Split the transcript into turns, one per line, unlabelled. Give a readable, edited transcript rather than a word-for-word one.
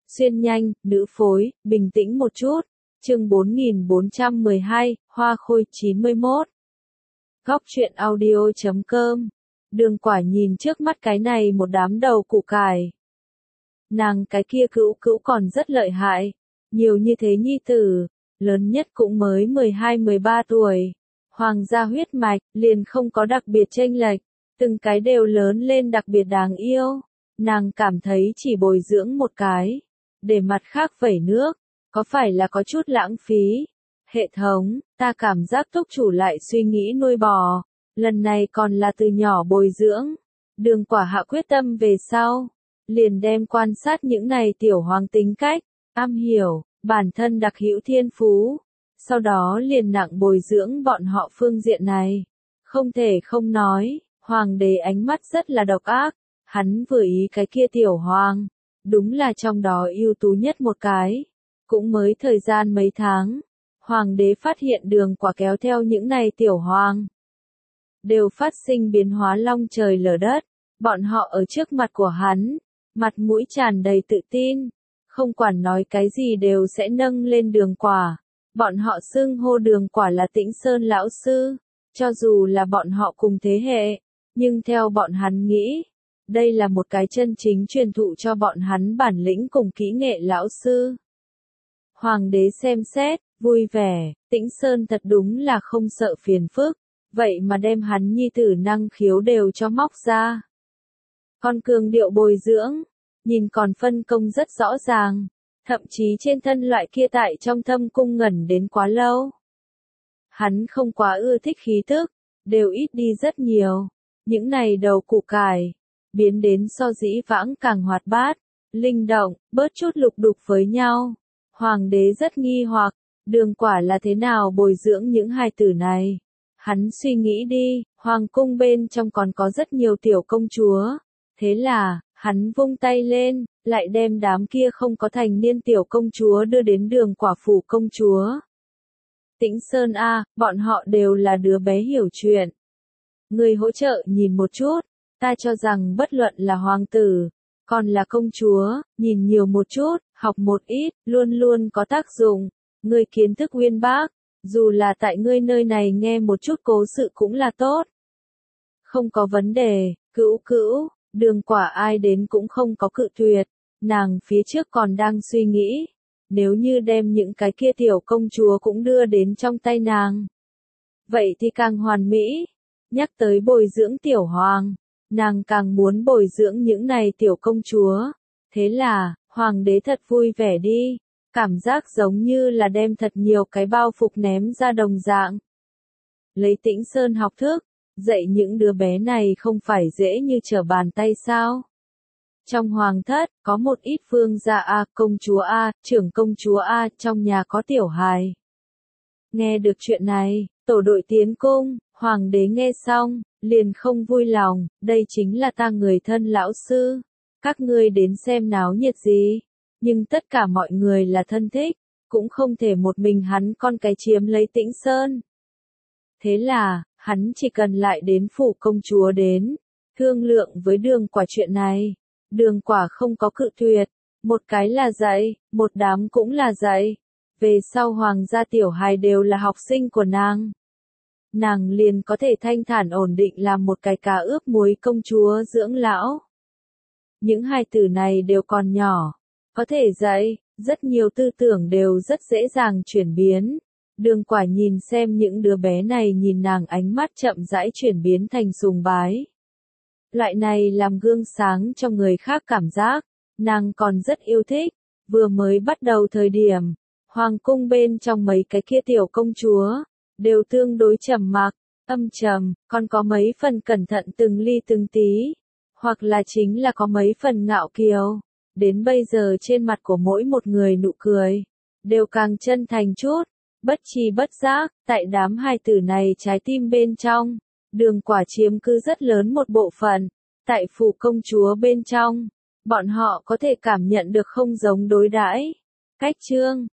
xuyên nhanh, nữ phối, bình tĩnh một chút. Chương 4412, Hoa Khôi 91. Góc truyện audio.com. Đường Quả nhìn trước mắt cái này một đám đầu củ cải. Nàng cái kia cữu cữu còn rất lợi hại, nhiều như thế nhi tử, lớn nhất cũng mới 12-13 tuổi. Hoàng gia huyết mạch, liền không có đặc biệt chênh lệch, từng cái đều lớn lên đặc biệt đáng yêu. Nàng cảm thấy chỉ bồi dưỡng một cái, để mặt khác vẩy nước, có phải là có chút lãng phí? Hệ thống, ta cảm giác túc chủ lại suy nghĩ nuôi bò, lần này còn là từ nhỏ bồi dưỡng. Đường Quả hạ quyết tâm về sau, liền đem quan sát những này tiểu hoàng tính cách, am hiểu, bản thân đặc hữu thiên phú, sau đó liền nặng bồi dưỡng bọn họ phương diện này. Không thể không nói, hoàng đế ánh mắt rất là độc ác, hắn vừa ý cái kia tiểu hoàng, đúng là trong đó ưu tú nhất một cái. Cũng mới thời gian mấy tháng, hoàng đế phát hiện Đường Quả kéo theo những này tiểu hoàng, đều phát sinh biến hóa long trời lở đất, bọn họ ở trước mặt của hắn, mặt mũi tràn đầy tự tin, không quản nói cái gì đều sẽ nâng lên Đường Quả. Bọn họ xưng hô Đường Quả là Tĩnh Sơn lão sư, cho dù là bọn họ cùng thế hệ, nhưng theo bọn hắn nghĩ, đây là một cái chân chính truyền thụ cho bọn hắn bản lĩnh cùng kỹ nghệ lão sư. Hoàng đế xem xét, vui vẻ, Tĩnh Sơn thật đúng là không sợ phiền phức, vậy mà đem hắn nhi tử năng khiếu đều cho móc ra. Con cường điệu bồi dưỡng, nhìn còn phân công rất rõ ràng, thậm chí trên thân loại kia tại trong thâm cung ngẩn đến quá lâu. Hắn không quá ưa thích khí thức, đều ít đi rất nhiều, những này đầu củ cải, biến đến so dĩ vãng càng hoạt bát, linh động, bớt chút lục đục với nhau. Hoàng đế rất nghi hoặc, Đường Quả là thế nào bồi dưỡng những hài tử này. Hắn suy nghĩ đi, hoàng cung bên trong còn có rất nhiều tiểu công chúa. Thế là, hắn vung tay lên, lại đem đám kia không có thành niên tiểu công chúa đưa đến Đường Quả phủ công chúa. Tĩnh Sơn a, bọn họ đều là đứa bé hiểu chuyện. Người hỗ trợ nhìn một chút, ta cho rằng bất luận là hoàng tử, còn là công chúa, nhìn nhiều một chút, học một ít, luôn luôn có tác dụng. Ngươi kiến thức uyên bác, dù là tại ngươi nơi này nghe một chút cố sự cũng là tốt. Không có vấn đề, cữu cữu, Đường Quả ai đến cũng không có cự tuyệt. Nàng phía trước còn đang suy nghĩ, nếu như đem những cái kia tiểu công chúa cũng đưa đến trong tay nàng, vậy thì càng hoàn mỹ. Nhắc tới bồi dưỡng tiểu hoàng, nàng càng muốn bồi dưỡng những này tiểu công chúa. Thế là, hoàng đế thật vui vẻ đi, cảm giác giống như là đem thật nhiều cái bao phục ném ra đồng dạng. Lấy Tĩnh Sơn học thức, dạy những đứa bé này không phải dễ như trở bàn tay sao. Trong hoàng thất, có một ít vương gia A, công chúa A, trưởng công chúa A, trong nhà có tiểu hài. Nghe được chuyện này, tổ đội tiến cung, hoàng đế nghe xong, liền không vui lòng, đây chính là ta người thân lão sư. Các ngươi đến xem náo nhiệt gì, nhưng tất cả mọi người là thân thích, cũng không thể một mình hắn con cái chiếm lấy Tĩnh Sơn. Thế là, hắn chỉ cần lại đến phủ công chúa đến, thương lượng với Đường Quả chuyện này. Đường Quả không có cự tuyệt, một cái là dạy, một đám cũng là dạy. Về sau hoàng gia tiểu hài đều là học sinh của nàng. Nàng liền có thể thanh thản ổn định làm một cái cá ướp muối công chúa dưỡng lão. Những hài tử này đều còn nhỏ, có thể dạy, rất nhiều tư tưởng đều rất dễ dàng chuyển biến. Đường Quả nhìn xem những đứa bé này nhìn nàng ánh mắt chậm rãi chuyển biến thành sùng bái. Loại này làm gương sáng cho người khác cảm giác, nàng còn rất yêu thích. Vừa mới bắt đầu thời điểm, hoàng cung bên trong mấy cái kia tiểu công chúa, đều tương đối trầm mặc, âm trầm, còn có mấy phần cẩn thận từng ly từng tí, hoặc là chính là có mấy phần ngạo kiều. Đến bây giờ trên mặt của mỗi một người nụ cười, đều càng chân thành chút, bất tri bất giác, tại đám hài tử này trái tim bên trong, Đường Quả chiếm cứ rất lớn một bộ phận. Tại phủ công chúa bên trong, bọn họ có thể cảm nhận được không giống đối đãi. Cách chương